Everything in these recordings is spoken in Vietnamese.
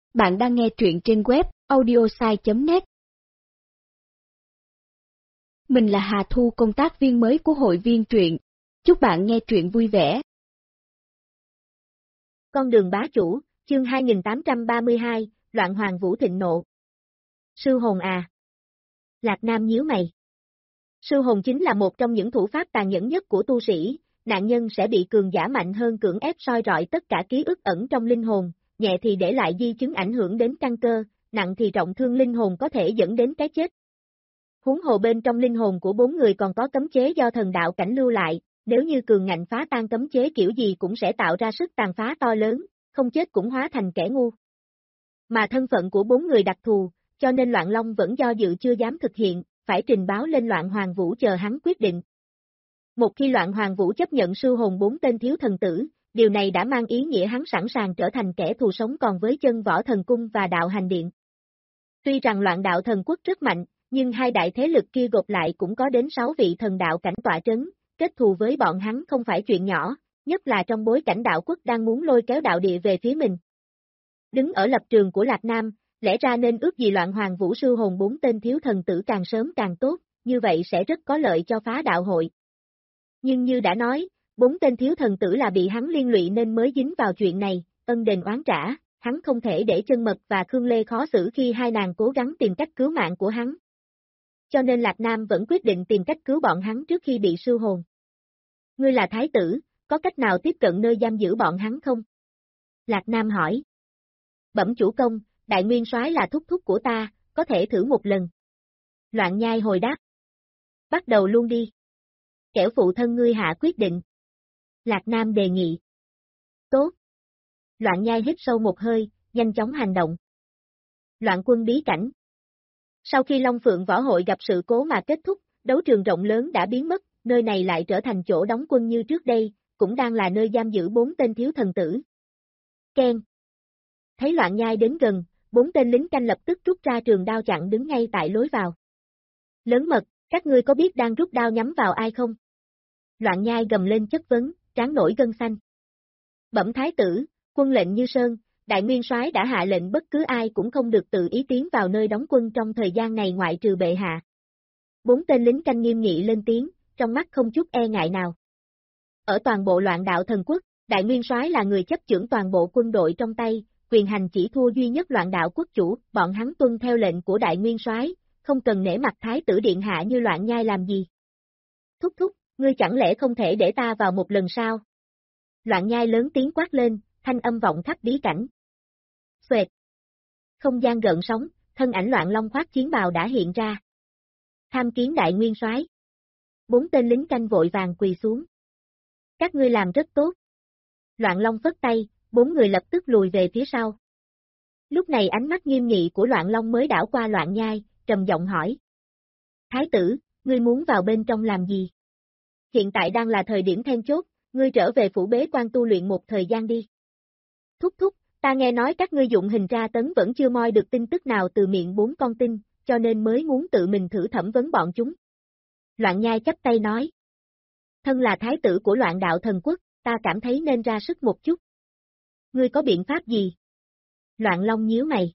Bạn đang nghe truyện trên web audiosai.net. Mình là Hà Thu, công tác viên mới của hội viên truyện. Chúc bạn nghe truyện vui vẻ. Con đường bá chủ, chương 2832, Loạn Hoàng Vũ thịnh nộ. Sư hồn à? Lạc Nam nhíu mày. Sư hồn chính là một trong những thủ pháp tàn nhẫn nhất của tu sĩ, nạn nhân sẽ bị cường giả mạnh hơn cưỡng ép soi rọi tất cả ký ức ẩn trong linh hồn, nhẹ thì để lại di chứng ảnh hưởng đến căn cơ, nặng thì trọng thương linh hồn có thể dẫn đến cái chết. Huống hồ bên trong linh hồn của 4 người còn có cấm chế do thần đạo cảnh lưu lại, nếu như cường ngạnh phá tan cấm chế kiểu gì cũng sẽ tạo ra sức tàn phá to lớn, không chết cũng hóa thành kẻ ngu. Mà thân phận của 4 người đặc thù, cho nên Loạn Long vẫn do dự chưa dám thực hiện, phải trình báo lên Loạn Hoàng Vũ chờ hắn quyết định. Một khi Loạn Hoàng Vũ chấp nhận sư hồn 4 tên thiếu thần tử, điều này đã mang ý nghĩa hắn sẵn sàng trở thành kẻ thù sống còn với chân võ thần cung và đạo hành điện. Tuy rằng Loạn đạo thần quốc rất mạnh, nhưng hai đại thế lực kia gộp lại cũng có đến 6 vị thần đạo cảnh tọa trấn, kết thù với bọn hắn không phải chuyện nhỏ, nhất là trong bối cảnh đạo quốc đang muốn lôi kéo đạo địa về phía mình. Đứng ở lập trường của Lạc Nam, lẽ ra nên ước gì Loạn Hoàng Vũ sư hồn 4 tên thiếu thần tử càng sớm càng tốt, như vậy sẽ rất có lợi cho phá đạo hội. Nhưng như đã nói, 4 tên thiếu thần tử là bị hắn liên lụy nên mới dính vào chuyện này, ân đền oán trả, hắn không thể để Chân Mật và Khương Lê khó xử khi hai nàng cố gắng tìm cách cứu mạng của hắn. Cho nên Lạc Nam vẫn quyết định tìm cách cứu bọn hắn trước khi bị sư hồn. Ngươi là thái tử, có cách nào tiếp cận nơi giam giữ bọn hắn không? Lạc Nam hỏi. Bẩm chủ công, Đại Nguyên Soái là thúc thúc của ta, có thể thử một lần. Loạn Nhai hồi đáp. Bắt đầu luôn đi. Kẻo phụ thân ngươi hạ quyết định. Lạc Nam đề nghị. Tốt. Loạn Nhai hít sâu một hơi, nhanh chóng hành động. Loạn quân bí cảnh. Sau khi Long Phượng Võ Hội gặp sự cố mà kết thúc, đấu trường rộng lớn đã biến mất, nơi này lại trở thành chỗ đóng quân như trước đây, cũng đang là nơi giam giữ 4 tên thiếu thần tử. Ken. Thấy Loạn Nhai đến gần, 4 tên lính canh lập tức rút ra trường đao chặn đứng ngay tại lối vào. Lớn Mật, các ngươi có biết đang rút đao nhắm vào ai không? Loạn Nhai gầm lên chất vấn, trán nổi gân xanh. Bẩm thái tử, quân lệnh như sơn, Đại Nguyên Soái đã hạ lệnh bất cứ ai cũng không được tự ý tiến vào nơi đóng quân trong thời gian này ngoại trừ bệ hạ. 4 tên lính canh nghiêm nghị lên tiếng, trong mắt không chút e ngại nào. Ở toàn bộ Loạn đạo thần quốc, Đại Nguyên Soái là người chấp chưởng toàn bộ quân đội trong tay, quyền hành chỉ thua duy nhất Loạn đạo quốc chủ, bọn hắn tuân theo lệnh của Đại Nguyên Soái, không cần nể mặt thái tử điện hạ như Loạn Nhai làm gì. Thúc thúc, ngươi chẳng lẽ không thể để ta vào một lần sao? Loạn Nhai lớn tiếng quát lên, thanh âm vọng khắp bí cảnh. Xoẹt. Không gian gợn sóng, thân ảnh Loạn Long khoác chiến bào đã hiện ra. Tham kiến Đại Nguyên Soái. 4 tên lính canh vội vàng quỳ xuống. Các ngươi làm rất tốt. Loạn Long phất tay, 4 người lập tức lùi về phía sau. Lúc này ánh mắt nghiêm nghị của Loạn Long mới đảo qua Loạn Nhai, trầm giọng hỏi. Thái tử, ngươi muốn vào bên trong làm gì? Hiện tại đang là thời điểm then chốt, ngươi trở về phủ bế quan tu luyện một thời gian đi. Thúc thúc, ta nghe nói các ngươi dụng hình tra tấn vẫn chưa moi được tin tức nào từ miệng 4 con tin, cho nên mới muốn tự mình thử thẩm vấn bọn chúng. Loạn Nhai chắp tay nói. Thân là thái tử của Loạn đạo thần quốc, ta cảm thấy nên ra sức một chút. Ngươi có biện pháp gì? Loạn Long nhíu mày.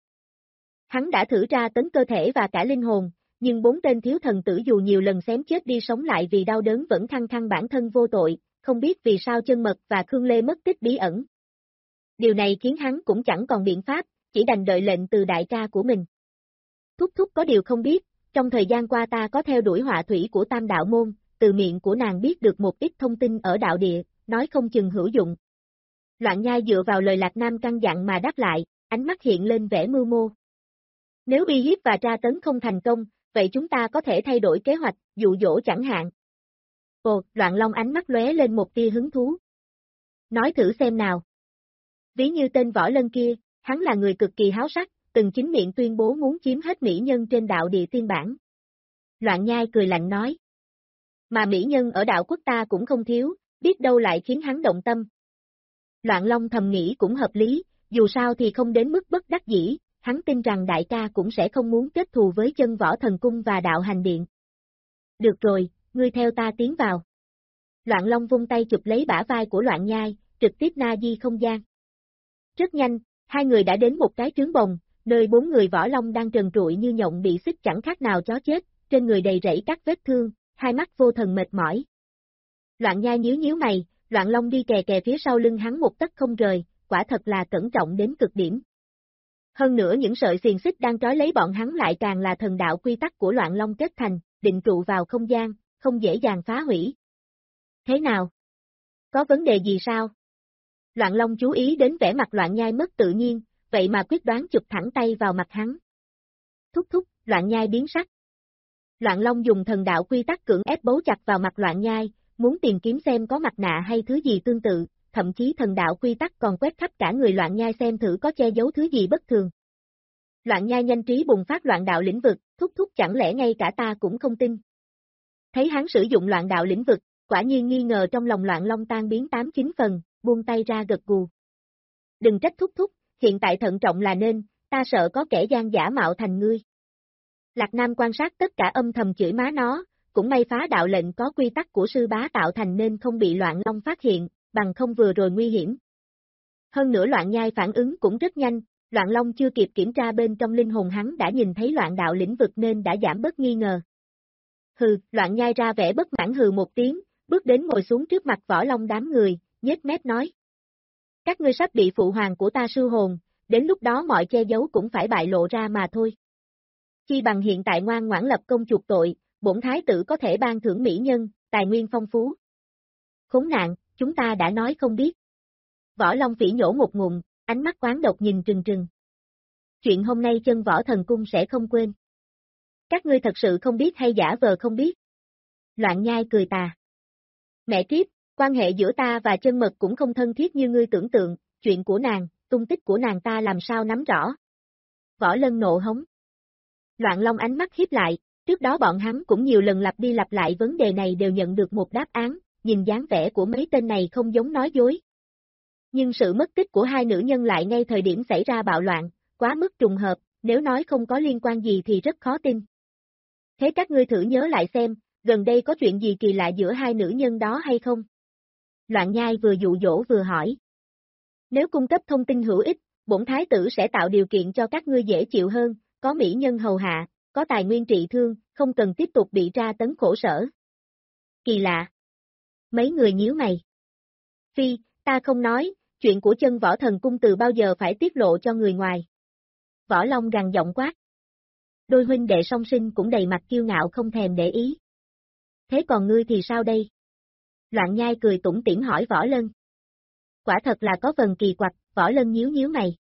Hắn đã thử tra tấn cơ thể và cả linh hồn, nhưng 4 tên thiếu thần tử dù nhiều lần xém chết đi sống lại vì đau đớn vẫn khăng khăng bản thân vô tội, không biết vì sao Chân Mật và Khương Lê mất tích bí ẩn. Điều này khiến hắn cũng chẳng còn biện pháp, chỉ đành đợi lệnh từ đại ca của mình. Thúc thúc có điều không biết, trong thời gian qua ta có theo đuổi họa thủy của Tam Đạo Môn, từ miệng của nàng biết được một ít thông tin ở đạo địa, nói không chừng hữu dụng. Loạn Nhai dựa vào lời Lạc Nam căn dặn mà đáp lại, ánh mắt hiện lên vẻ mưu mô. Nếu uy hiếp và tra tấn không thành công, vậy chúng ta có thể thay đổi kế hoạch, dụ dỗ chẳng hạn. Ồ, Loạn Long ánh mắt lóe lên một tia hứng thú. Nói thử xem nào. Ví như tên Võ Lân kia, hắn là người cực kỳ háo sắc, từng chính miệng tuyên bố muốn chiếm hết mỹ nhân trên đạo địa tiên bản. Loạn Nhai cười lạnh nói. Mà mỹ nhân ở đạo quốc ta cũng không thiếu, biết đâu lại khiến hắn động tâm. Loạn Long thầm nghĩ cũng hợp lý, dù sao thì không đến mức bất đắc dĩ, hắn tin rằng đại ca cũng sẽ không muốn kết thù với chân võ thần cung và đạo hành điện. Được rồi, ngươi theo ta tiến vào. Loạn Long vung tay chụp lấy bả vai của Loạn Nhai, trực tiếp na di không gian. Rất nhanh, Hai người đã đến một cái trướng bồng, nơi 4 người võ long đang trần trụi như nhộng bị xích chẳng khác nào chó chết, trên người đầy rẫy các vết thương, hai mắt vô thần mệt mỏi. Loạn Nhai nhíu nhíu mày, Loạn Long đi kè kè phía sau lưng hắn một tấc không rời, quả thật là cẩn trọng đến cực điểm. Hơn nữa những sợi xiềng xích đang trói lấy bọn hắn lại càng là thần đạo quy tắc của Loạn Long kết thành, định trụ vào không gian, không dễ dàng phá hủy. Thế nào? Có vấn đề gì sao? Loạn Long chú ý đến vẻ mặt Loạn Nhai mất tự nhiên, vậy mà quyết đoán chụp thẳng tay vào mặt hắn. Thúc thúc, Loạn Nhai biến sắc. Loạn Long dùng thần đạo quy tắc cưỡng ép bấu chặt vào mặt Loạn Nhai, muốn tìm kiếm xem có mặt nạ hay thứ gì tương tự, thậm chí thần đạo quy tắc còn quét khắp cả người Loạn Nhai xem thử có che giấu thứ gì bất thường. Loạn Nhai nhanh trí bùng phát loạn đạo lĩnh vực, thúc thúc chẳng lẽ ngay cả ta cũng không tin. Thấy hắn sử dụng loạn đạo lĩnh vực, quả nhiên nghi ngờ trong lòng Loạn Long tan biến 8-9 phần, buông tay ra gật gù. Đừng trách thúc thúc, hiện tại thận trọng là nên, ta sợ có kẻ gian giả mạo thành ngươi. Lạc Nam quan sát tất cả âm thầm chửi má nó, cũng may phá đạo lệnh có quy tắc của sư bá tạo thành nên không bị Loạn Long phát hiện, bằng không vừa rồi nguy hiểm. Hơn nữa Loạn Nhai phản ứng cũng rất nhanh, Loạn Long chưa kịp kiểm tra bên trong linh hồn hắn đã nhìn thấy loạn đạo lĩnh vực nên đã giảm bớt nghi ngờ. Hừ, Loạn Nhai ra vẻ bất mãn hừ một tiếng, bước đến ngồi xuống trước mặt Võ Long đám người, nhếch mép nói. Các ngươi sắp bị phụ hoàng của ta sư hồn, đến lúc đó mọi che giấu cũng phải bại lộ ra mà thôi. Chi bằng hiện tại ngoan ngoãn lập công chuộc tội, bổn thái tử có thể ban thưởng mỹ nhân, tài nguyên phong phú. Khốn nạn, chúng ta đã nói không biết. Võ Long phỉ nhổ một ngụm, ánh mắt oán độc nhìn trừng trừng. Chuyện hôm nay Chân Võ Thần Cung sẽ không quên. Các ngươi thật sự không biết hay giả vờ không biết? Loạn Nhai cười tà. Mẹ kiếp, quan hệ giữa ta và Chân Mật cũng không thân thiết như ngươi tưởng tượng, chuyện của nàng, tung tích của nàng ta làm sao nắm rõ. Võ Lân nộ hống. Loạn Long ánh mắt hiếp lại, trước đó bọn hắn cũng nhiều lần lặp đi lặp lại vấn đề này đều nhận được một đáp án, nhìn dáng vẻ của mấy tên này không giống nói dối. Nhưng sự mất tích của hai nữ nhân lại ngay thời điểm xảy ra bạo loạn, quá mức trùng hợp, nếu nói không có liên quan gì thì rất khó tin. Thế các ngươi thử nhớ lại xem, gần đây có chuyện gì kỳ lạ giữa hai nữ nhân đó hay không? Loạn Nhai vừa dụ dỗ vừa hỏi. Nếu cung cấp thông tin hữu ích, bổn thái tử sẽ tạo điều kiện cho các ngươi dễ chịu hơn, có mỹ nhân hầu hạ, có tài nguyên trị thương, không cần tiếp tục bị tra tấn khổ sở. Kỳ lạ. Mấy người nhíu mày. Phi, ta không nói, chuyện của Chân Võ Thần Cung từ bao giờ phải tiết lộ cho người ngoài. Võ Long gằn giọng quát. Đôi huynh đệ song sinh cũng đầy mặt kiêu ngạo không thèm để ý. Thế còn ngươi thì sao đây? Loạn Nhai cười tủm tỉm hỏi Võ Lân. Quả thật là có phần kỳ quặc, Võ Lân nhíu nhíu mày.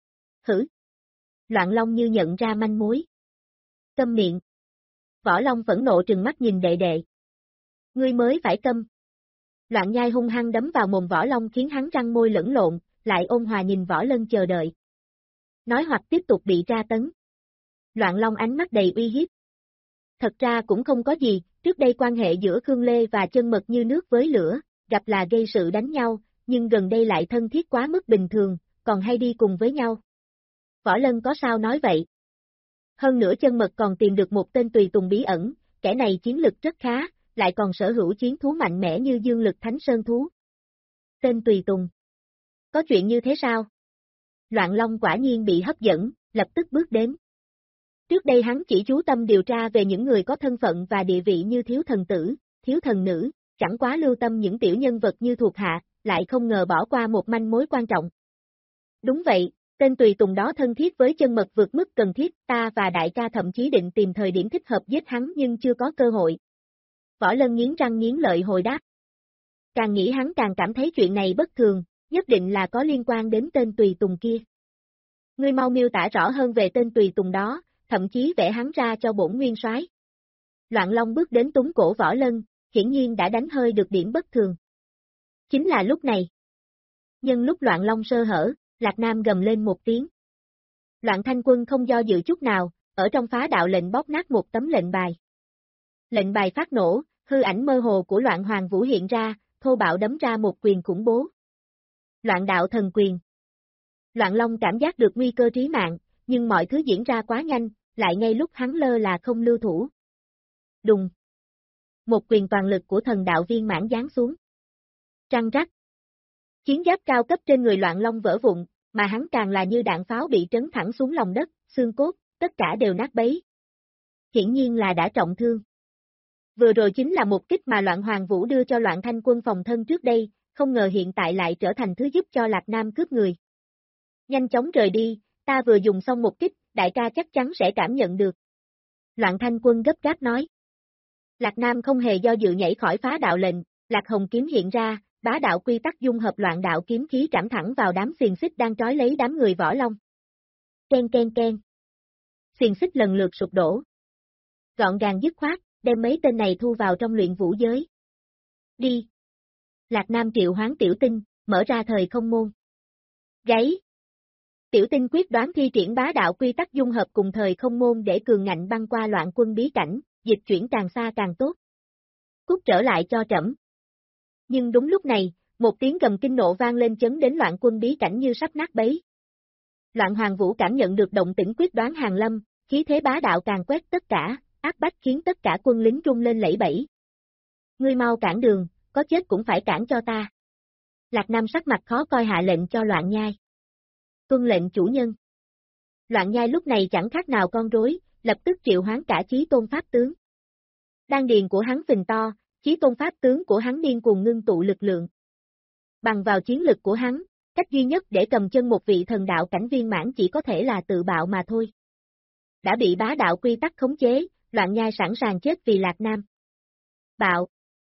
Hử? Loạn Long như nhận ra manh mối. Câm miệng. Võ Long phẫn nộ trừng mắt nhìn đệ đệ. Ngươi mới phải câm. Loạn Nhai hung hăng đấm vào mồm Võ Long khiến hắn răng môi lẫn lộn, lại ôn hòa nhìn Võ Lân chờ đợi. Nói hoặc tiếp tục bị tra tấn. Loạn Long ánh mắt đầy uy hiếp. Thật ra cũng không có gì, trước đây quan hệ giữa Khương Lê và Chân Mật như nước với lửa, gặp là gây sự đánh nhau, nhưng gần đây lại thân thiết quá mức bình thường, còn hay đi cùng với nhau. Võ Lân có sao nói vậy? Hơn nữa Chân Mật còn tìm được một tên tùy tùng bí ẩn, kẻ này chiến lực rất khá, lại còn sở hữu chiến thú mạnh mẽ như dương lực thánh sơn thú. Tên tùy tùng. Có chuyện như thế sao? Loạn Long quả nhiên bị hấp dẫn, lập tức bước đến. Trước đây hắn chỉ chú tâm điều tra về những người có thân phận và địa vị như thiếu thần tử, thiếu thần nữ, chẳng quá lưu tâm những tiểu nhân vật như thuộc hạ, lại không ngờ bỏ qua một manh mối quan trọng. Đúng vậy, tên tùy tùng đó thân thiết với Chân Mật vượt mức cần thiết, ta và đại ca thậm chí định tìm thời điểm thích hợp giết hắn nhưng chưa có cơ hội. Võ Lân nghiến răng nghiến lợi hồi đáp. Càng nghĩ hắn càng cảm thấy chuyện này bất thường, nhất định là có liên quan đến tên tùy tùng kia. Ngươi mau miêu tả rõ hơn về tên tùy tùng đó, thậm chí vẽ hắn ra cho bổn nguyên soái. Loạn Long bước đến túng cổ Võ Lân, hiển nhiên đã đánh hơi được điểm bất thường. Chính là lúc này. Nhân lúc Loạn Long sơ hở, Lạc Nam gầm lên một tiếng. Loạn Thanh Quân không do dự chút nào, ở trong phá đạo lệnh bóp nát một tấm lệnh bài. Lệnh bài phát nổ, hư ảnh mơ hồ của Loạn Hoàng Vũ hiện ra, thô bạo đấm ra một quyền khủng bố. Loạn đạo thần quyền. Loạn Long cảm giác được nguy cơ trí mạng, nhưng mọi thứ diễn ra quá nhanh, lại ngay lúc hắn lơ là không lưu thủ. Đùng. Một quyền toàn lực của thần đạo viên mãn giáng xuống. Trăng rắc. Chiến giáp cao cấp trên người Loạn Long vỡ vụn, mà hắn càng là như đạn pháo bị trấn thẳng xuống lòng đất, xương cốt, tất cả đều nát bấy. Hiển nhiên là đã trọng thương. Vừa rồi chính là một kích mà Loạn Hoàng Vũ đưa cho Loạn Thanh Quân phòng thân trước đây, không ngờ hiện tại lại trở thành thứ giúp cho Lạc Nam cướp người. Nhanh chóng rời đi, ta vừa dùng xong một kích, đại ca chắc chắn sẽ cảm nhận được. Loạn Thanh Quân gấp gáp nói. Lạc Nam không hề do dự nhảy khỏi phá đạo lệnh, Lạc Hồng kiếm hiện ra, bá đạo quy tắc dung hợp loạn đạo kiếm khí trảm thẳng vào đám xiềng xích đang trói lấy đám người võ long. Ken ken ken. Xiềng xích lần lượt sụp đổ. Gọn gàng dứt khoát, đem mấy tên này thu vào trong luyện vũ giới. Đi. Lạc Nam triệu hoán Tiểu Tinh, mở ra thời không môn. Gáy. Tiểu Tinh quyết đoán thi triển bá đạo quy tắc dung hợp cùng thời không môn để cường ngạnh băng qua Loạn Quân bí cảnh, dịch chuyển càng xa càng tốt. Cút trở lại cho trẫm. Nhưng đúng lúc này, một tiếng gầm kinh nộ vang lên chấn đến Loạn Quân bí cảnh như sắp nát bấy. Loạn Hoàng Vũ cảm nhận được động tĩnh quyết đoán hàng lâm, khí thế bá đạo càng quét tất cả, áp bách khiến tất cả quân lính rung lên lẫy bẫy. Ngươi mau cản đường, có chết cũng phải cản cho ta. Lạc Nam sắc mặt khó coi hạ lệnh cho Loạn Nhai. Tuân lệnh chủ nhân. Loạn Nhai lúc này chẳng khác nào con rối, lập tức triệu hoán cả Chí Tôn Pháp tướng. Đan điền của hắn phình to, Chí Tôn Pháp tướng của hắn điên cuồng ngưng tụ lực lượng. Bằng vào chiến lực của hắn, cách duy nhất để cầm chân một vị thần đạo cảnh viên mãn chỉ có thể là tự bạo mà thôi. Đã bị bá đạo quy tắc khống chế, Loạn Nhai sẵn sàng chết vì Lạc Nam. Bạo.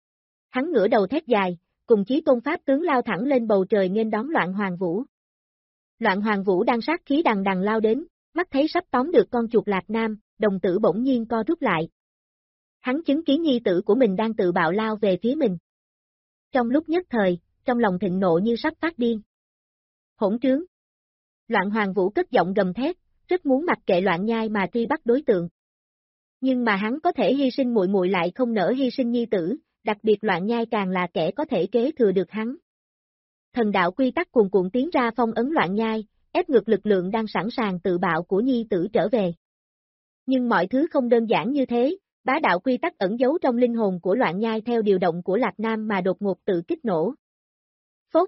Hắn ngửa đầu thét dài, cùng Chí Tôn Pháp tướng lao thẳng lên bầu trời nghênh đón Loạn Hoàng Vũ. Loạn Hoàng Vũ đang sát khí đằng đằng lao đến, mắt thấy sắp tóm được con chuột Lạc Nam, đồng tử bỗng nhiên co rút lại. Hắn chứng kiến nhi tử của mình đang tự bạo lao về phía mình. Trong lúc nhất thời, trong lòng thịnh nộ như sắp phát điên. Hỗn trướng. Loạn Hoàng Vũ cất giọng gầm thét, rất muốn mặc kệ Loạn Nhai mà truy bắt đối tượng. Nhưng mà hắn có thể hy sinh muội muội lại không nỡ hy sinh nhi tử, đặc biệt Loạn Nhai càng là kẻ có thể kế thừa được hắn. Thần đạo quy tắc cuồn cuộn tiến ra phong ấn Loạn Nhai, ép ngược lực lượng đang sẵn sàng tự bạo của nhi tử trở về. Nhưng mọi thứ không đơn giản như thế, bá đạo quy tắc ẩn giấu trong linh hồn của Loạn Nhai theo điều động của Lạc Nam mà đột ngột tự kích nổ. Phốt.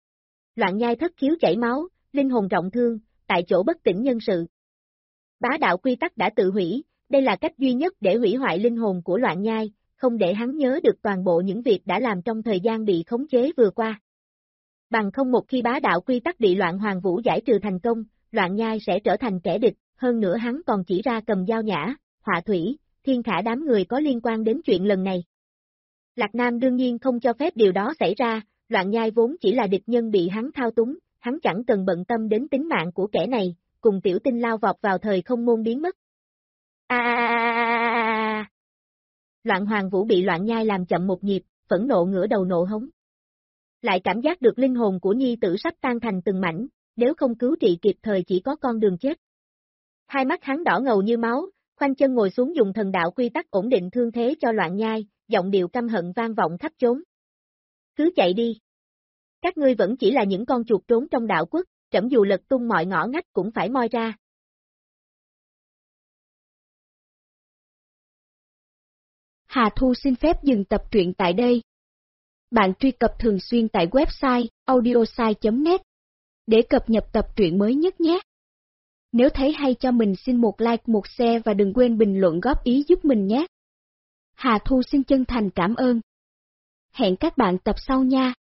Loạn Nhai thất khiếu chảy máu, linh hồn trọng thương, tại chỗ bất tỉnh nhân sự. Bá đạo quy tắc đã tự hủy, đây là cách duy nhất để hủy hoại linh hồn của Loạn Nhai, không để hắn nhớ được toàn bộ những việc đã làm trong thời gian bị khống chế vừa qua. Bằng không một khi bá đạo quy tắc bị Loạn Hoàng Vũ giải trừ thành công, Loạn Nhai sẽ trở thành kẻ địch, hơn nữa hắn còn chỉ ra cầm dao nhã, Họa Thủy, Thiên Khả đám người có liên quan đến chuyện lần này. Lạc Nam đương nhiên không cho phép điều đó xảy ra, Loạn Nhai vốn chỉ là địch nhân bị hắn thao túng, hắn chẳng cần bận tâm đến tính mạng của kẻ này, cùng Tiểu Tinh lao vọt vào thời không môn biến mất. Loạn Hoàng Vũ bị Loạn Nhai làm chậm một nhịp, phẫn nộ ngửa đầu nộ hống. Lại cảm giác được linh hồn của nhi tử sắp tan thành từng mảnh, nếu không cứu trị kịp thời chỉ có con đường chết. Hai mắt hắn đỏ ngầu như máu, khoanh chân ngồi xuống dùng thần đạo quy tắc ổn định thương thế cho Loạn Nhai, giọng điệu căm hận vang vọng khắp chốn. Cứ chạy đi. Các ngươi vẫn chỉ là những con chuột trốn trong đạo quốc, trẫm dù lật tung mọi ngõ ngách cũng phải moi ra. Hà Thu xin phép dừng tập truyện tại đây. Bạn truy cập thường xuyên tại website audiosai.net để cập nhật tập truyện mới nhất nhé. Nếu thấy hay cho mình xin một like, một share và đừng quên bình luận góp ý giúp mình nhé. Hà Thu xin chân thành cảm ơn. Hẹn các bạn tập sau nha.